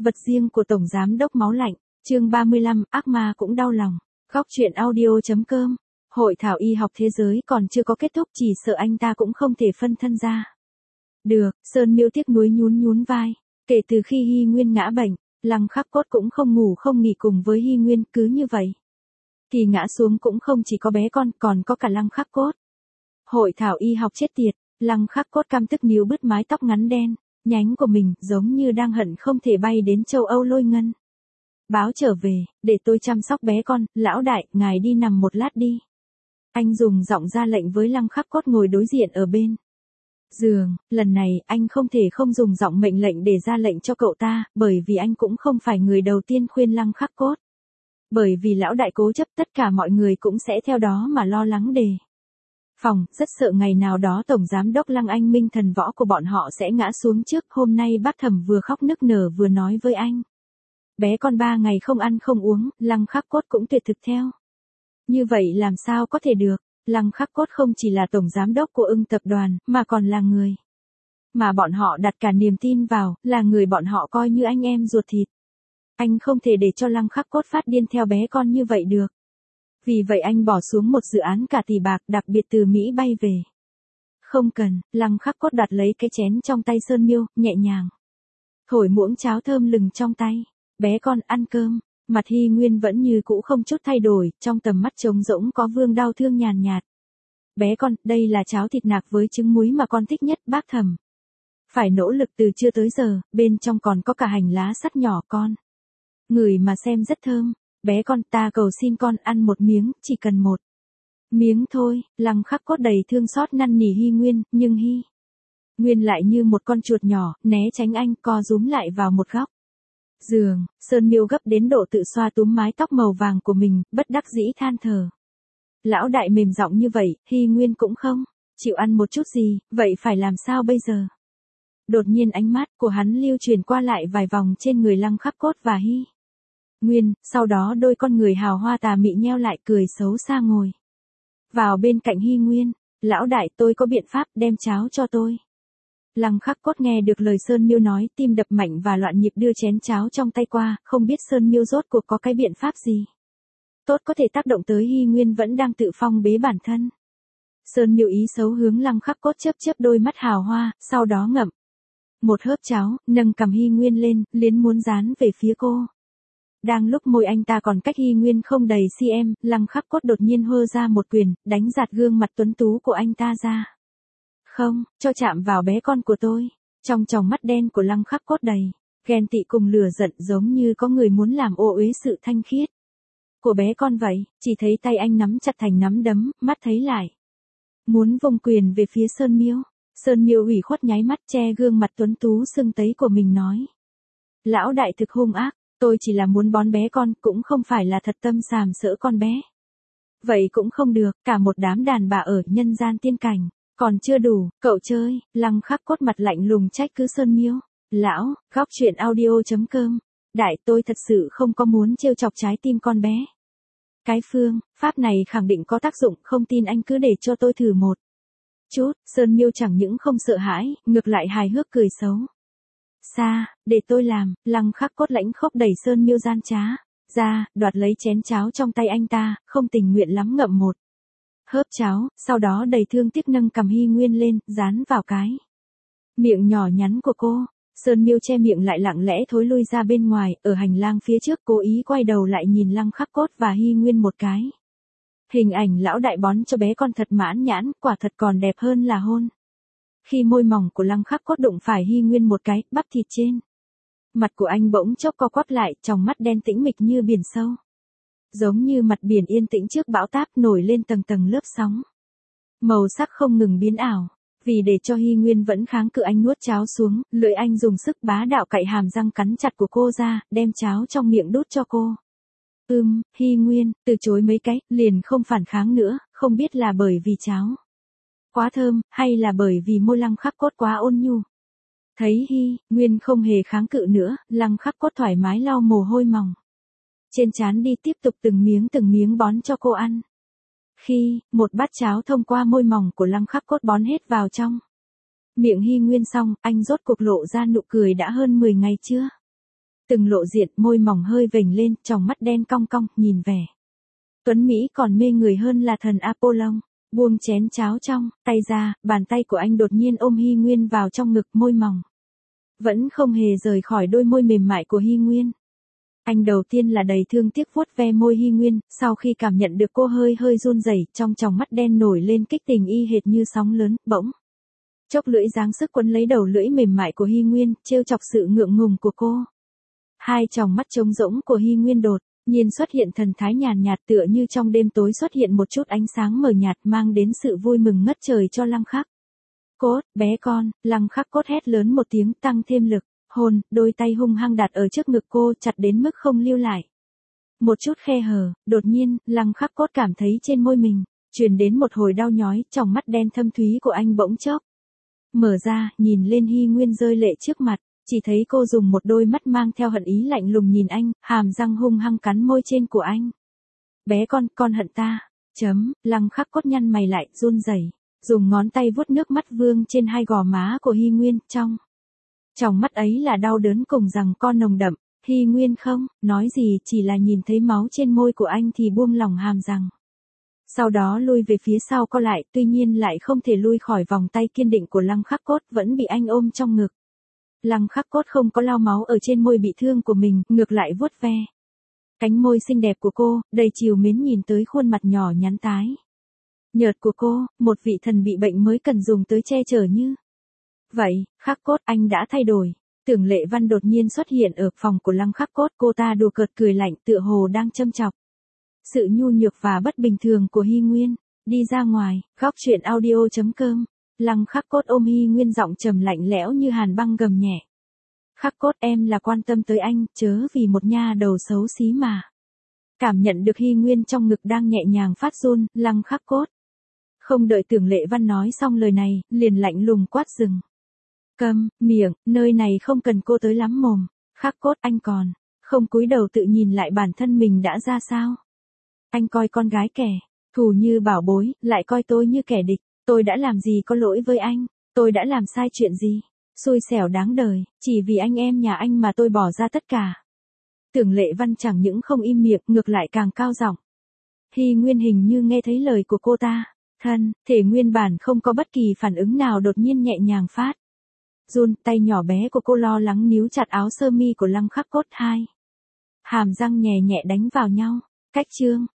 Vật riêng của Tổng Giám đốc Máu Lạnh, chương 35, ác ma cũng đau lòng. Góc truyện audio.com. Hội thảo y học thế giới còn chưa có kết thúc, chỉ sợ anh ta cũng không thể phân thân ra. Được, Sơn Miêu tiếc nuối nhún vai. Kể từ khi Hy Nguyên ngã bệnh, Lăng Khắc Cốt cũng không ngủ không nghỉ cùng với Hy Nguyên, cứ như vậy. Thì ngã xuống cũng không chỉ có bé con, còn có cả Lăng Khắc Cốt. Hội thảo y học chết tiệt, Lăng Khắc Cốt căm tức níu bứt mái tóc ngắn đen, nhánh của mình, giống như đang hận không thể bay đến châu Âu Lôi Ngân. Báo trở về, để tôi chăm sóc bé con, lão đại, ngài đi nằm một lát đi. Anh dùng giọng ra lệnh với Lăng Khắc Cốt ngồi đối diện ở bên giường, lần này anh không thể không dùng giọng mệnh lệnh để ra lệnh cho cậu ta, bởi vì anh cũng không phải người đầu tiên khuyên Lăng Khắc Cốt. Bởi vì lão đại cố chấp, tất cả mọi người cũng sẽ theo đó mà lo lắng đề phòng, rất sợ ngày nào đó Tổng Giám đốc Lăng Anh Minh thần võ của bọn họ sẽ ngã xuống trước. Hôm nay bác Thẩm vừa khóc nức nở vừa nói với anh. Bé con 3 ngày không ăn không uống, Lăng Khắc Cốt cũng tuyệt thực theo. Như vậy làm sao có thể được, Lăng Khắc Cốt không chỉ là Tổng Giám đốc của Ưng tập đoàn, mà còn là người mà bọn họ đặt cả niềm tin vào, là người bọn họ coi như anh em ruột thịt. Anh không thể để cho Lăng Khắc Cốt phát điên theo bé con như vậy được. Vì vậy anh bỏ xuống một dự án cả tỷ bạc đặc biệt từ Mỹ bay về. Không cần, Lăng Khắc Cốt đặt lấy cái chén trong tay Sơn Miêu, nhẹ nhàng thổi muỗng cháo thơm lừng trong tay. Bé con ăn cơm, mặt Hy Nguyên vẫn như cũ không chút thay đổi, trong tầm mắt trống rỗng có vương đau thương nhàn nhạt. Bé con, đây là cháo thịt nạc với trứng muối mà con thích nhất, bác Thẩm. Phải nỗ lực từ trưa tới giờ, bên trong còn có cả hành lá sắt nhỏ con. Ngửi mà xem rất thơm. Bé con, ta cầu xin con ăn một miếng, chỉ cần một miếng thôi. Lăng Khắc Cốt đầy thương xót năn nỉ Hy Nguyên, nhưng Hy Nguyên lại như một con chuột nhỏ, né tránh anh, co rúm lại vào một góc giường. Sơn Miêu gấp đến độ tự xoa túm mái tóc màu vàng của mình, bất đắc dĩ than thở. Lão đại mềm giọng như vậy, Hy Nguyên cũng không chịu ăn một chút gì, vậy phải làm sao bây giờ? Đột nhiên ánh mắt của hắn lưu chuyển qua lại vài vòng trên người Lăng Khắc Cốt và Hy Nguyên, sau đó đôi con người hào hoa tà mị nheo lại, cười xấu xa ngồi vào bên cạnh Hy Nguyên. Lão đại, tôi có biện pháp, đem cháo cho tôi. Lăng Khắc Cốt nghe được lời Sơn Miêu nói, tim đập mạnh và loạn nhịp đưa chén cháo trong tay qua, không biết Sơn Miêu rốt cuộc có cái biện pháp gì tốt có thể tác động tới Hy Nguyên vẫn đang tự phong bế bản thân. Sơn Miêu ý xấu hướng Lăng Khắc Cốt chớp chớp đôi mắt hào hoa, sau đó ngậm một hớp cháo, nâng cằm Hy Nguyên lên, liến muốn dán về phía cô. Đang lúc môi anh ta còn cách Hy Nguyên không đầy cm, Lăng Khắc Cốt đột nhiên hơ ra một quyền, đánh giạt gương mặt tuấn tú của anh ta ra. Không, cho chạm vào bé con của tôi. Trong tròng mắt đen của Lăng Khắc Cốt đầy ghen tị cùng lửa giận, giống như có người muốn làm ô uế sự thanh khiết của bé con vậy. Chỉ thấy tay anh nắm chặt thành nắm đấm, mắt thấy lại muốn vung quyền về phía Sơn Miêu. Sơn Miêu ủy khuất nháy mắt, che gương mặt tuấn tú sưng tấy của mình nói. Lão đại thực hung ác, tôi chỉ là muốn bón bé con, cũng không phải là thật tâm sàm sỡ con bé. Vậy cũng không được, cả một đám đàn bà ở nhân gian tiên cảnh, còn chưa đủ, cậu chơi. Lăng Khắc Cốt mặt lạnh lùng trách cứ Sơn Miêu. Lão, góc truyện audio.com. Đại, tôi thật sự không có muốn trêu chọc trái tim con bé. Cái phương pháp này khẳng định có tác dụng, không tin anh cứ để cho tôi thử một chút. Sơn Miêu chẳng những không sợ hãi, ngược lại hài hước cười xấu xa. Để tôi làm. Lăng Khắc Cốt lãnh khốc đẩy Sơn Miêu gian trá ra, đoạt lấy chén cháo trong tay anh ta, không tình nguyện lắm ngậm một hớp cháo, sau đó đầy thương tiếc nâng cằm Hy Nguyên lên, dán vào cái miệng nhỏ nhắn của cô. Sơn Miêu che miệng lại, lặng lẽ thối lui ra bên ngoài. Ở hành lang phía trước, cố ý quay đầu lại nhìn Lăng Khắc Cốt và Hy Nguyên một cái. Hình ảnh lão đại bón cho bé con thật mãn nhãn, quả thật còn đẹp hơn là hôn. Khi môi mỏng của Lăng Khắc Cốt đụng phải Hy Nguyên một cái, bắp thịt trên mặt của anh bỗng chốc co quắp lại, tròng mắt đen tĩnh mịch như biển sâu. Giống như mặt biển yên tĩnh trước bão táp, nổi lên tầng tầng lớp sóng. Màu sắc không ngừng biến ảo. Vì để cho Hy Nguyên vẫn kháng cự, anh nuốt cháo xuống, lưỡi anh dùng sức bá đạo cạy hàm răng cắn chặt của cô ra, đem cháo trong miệng đút cho cô. Hy Nguyên từ chối mấy cái, liền không phản kháng nữa, không biết là bởi vì cháo quá thơm, hay là bởi vì môi Lăng Khắc Cốt quá ôn nhu. Thấy Hy Nguyên không hề kháng cự nữa, Lăng Khắc Cốt thoải mái lau mồ hôi mỏng trên trán đi, tiếp tục từng miếng bón cho cô ăn. Khi một bát cháo thông qua môi mỏng của Lăng Khắc Cốt bón hết vào trong miệng Hy Nguyên xong, anh rốt cuộc lộ ra nụ cười đã hơn 10 ngày chưa từng lộ diện, môi mỏng hơi vểnh lên, tròng mắt đen cong cong, nhìn vẻ tuấn Mỹ còn mê người hơn là thần Apollon. Buông chén cháo trong tay ra, bàn tay của anh đột nhiên ôm Hy Nguyên vào trong ngực, môi mỏng vẫn không hề rời khỏi đôi môi mềm mại của Hy Nguyên. Anh đầu tiên là đầy thương tiếc vuốt ve môi Hy Nguyên, sau khi cảm nhận được cô hơi hơi run rẩy, trong tròng mắt đen nổi lên kích tình y hệt như sóng lớn, bỗng chốc lưỡi giáng sức quấn lấy đầu lưỡi mềm mại của Hy Nguyên, trêu chọc sự ngượng ngùng của cô. Hai tròng mắt trống rỗng của Hy Nguyên đột nhiên xuất hiện thần thái nhàn nhạt, tựa như trong đêm tối xuất hiện một chút ánh sáng mờ nhạt, mang đến sự vui mừng ngất trời cho Lăng Khắc Cốt. Bé con, Lăng Khắc Cốt hét lớn một tiếng, tăng thêm lực, hồn, đôi tay hung hăng đặt ở trước ngực cô, chặt đến mức không lưu lại một chút khe hở. Đột nhiên, Lăng Khắc Cốt cảm thấy trên môi mình truyền đến một hồi đau nhói, tròng mắt đen thâm thúy của anh bỗng chốc mở ra, nhìn lên Hy Nguyên rơi lệ trước mặt, chỉ thấy cô dùng một đôi mắt mang theo hận ý lạnh lùng nhìn anh, hàm răng hung hăng cắn môi trên của anh. Bé con hận ta. Lăng Khắc Cốt nhăn mày lại, run rẩy, dùng ngón tay vuốt nước mắt vương trên hai gò má của Hy Nguyên, trong mắt ấy là đau đớn cùng rằng con nồng đậm. Hy Nguyên không nói gì, chỉ là nhìn thấy máu trên môi của anh thì buông lỏng hàm răng. Sau đó lui về phía sau co lại, tuy nhiên lại không thể lui khỏi vòng tay kiên định của Lăng Khắc Cốt, vẫn bị anh ôm trong ngực. Lăng Khắc Cốt không có lau máu ở trên môi bị thương của mình, ngược lại vuốt ve cánh môi xinh đẹp của cô, đầy trìu mến nhìn tới khuôn mặt nhỏ nhắn tái nhợt của cô, một vị thần bị bệnh mới cần dùng tới che chở như vậy. Khắc Cốt, anh đã thay đổi. Tưởng Lệ Văn đột nhiên xuất hiện ở phòng của Lăng Khắc Cốt, cô ta đùa cợt cười lạnh, tựa hồ đang châm chọc sự nhu nhược và bất bình thường của Hy Nguyên. Đi ra ngoài. Góc truyện audio.com. Lăng Khắc Cốt ôm Hy Nguyên, giọng trầm lạnh lẽo như hàn băng, gầm nhẹ. Khắc Cốt, em là quan tâm tới anh, chớ vì một nha đầu xấu xí mà. Cảm nhận được Hy Nguyên trong ngực đang nhẹ nhàng phát run, Lăng Khắc Cốt không đợi Tưởng Lệ Văn nói xong lời này, liền lạnh lùng quát dừng. Câm miệng, nơi này không cần cô tới lắm mồm. Khắc Cốt, anh còn không cúi đầu tự nhìn lại bản thân mình đã ra sao? Anh coi con gái kẻ thù như bảo bối, lại coi tôi như kẻ địch. Tôi đã làm gì có lỗi với anh? Tôi đã làm sai chuyện gì? Xui xẻo đáng đời, chỉ vì anh em nhà anh mà tôi bỏ ra tất cả. Tưởng Lệ Văn chẳng những không im miệng, ngược lại càng cao giọng. Hy Nguyên hình như nghe thấy lời của cô ta. Thân thể nguyên bản không có bất kỳ phản ứng nào đột nhiên nhẹ nhàng phát run, tay nhỏ bé của cô lo lắng níu chặt áo sơ mi của Lăng Khắc Cốt. Hai hàm răng nhẹ nhẹ đánh vào nhau. Cách chương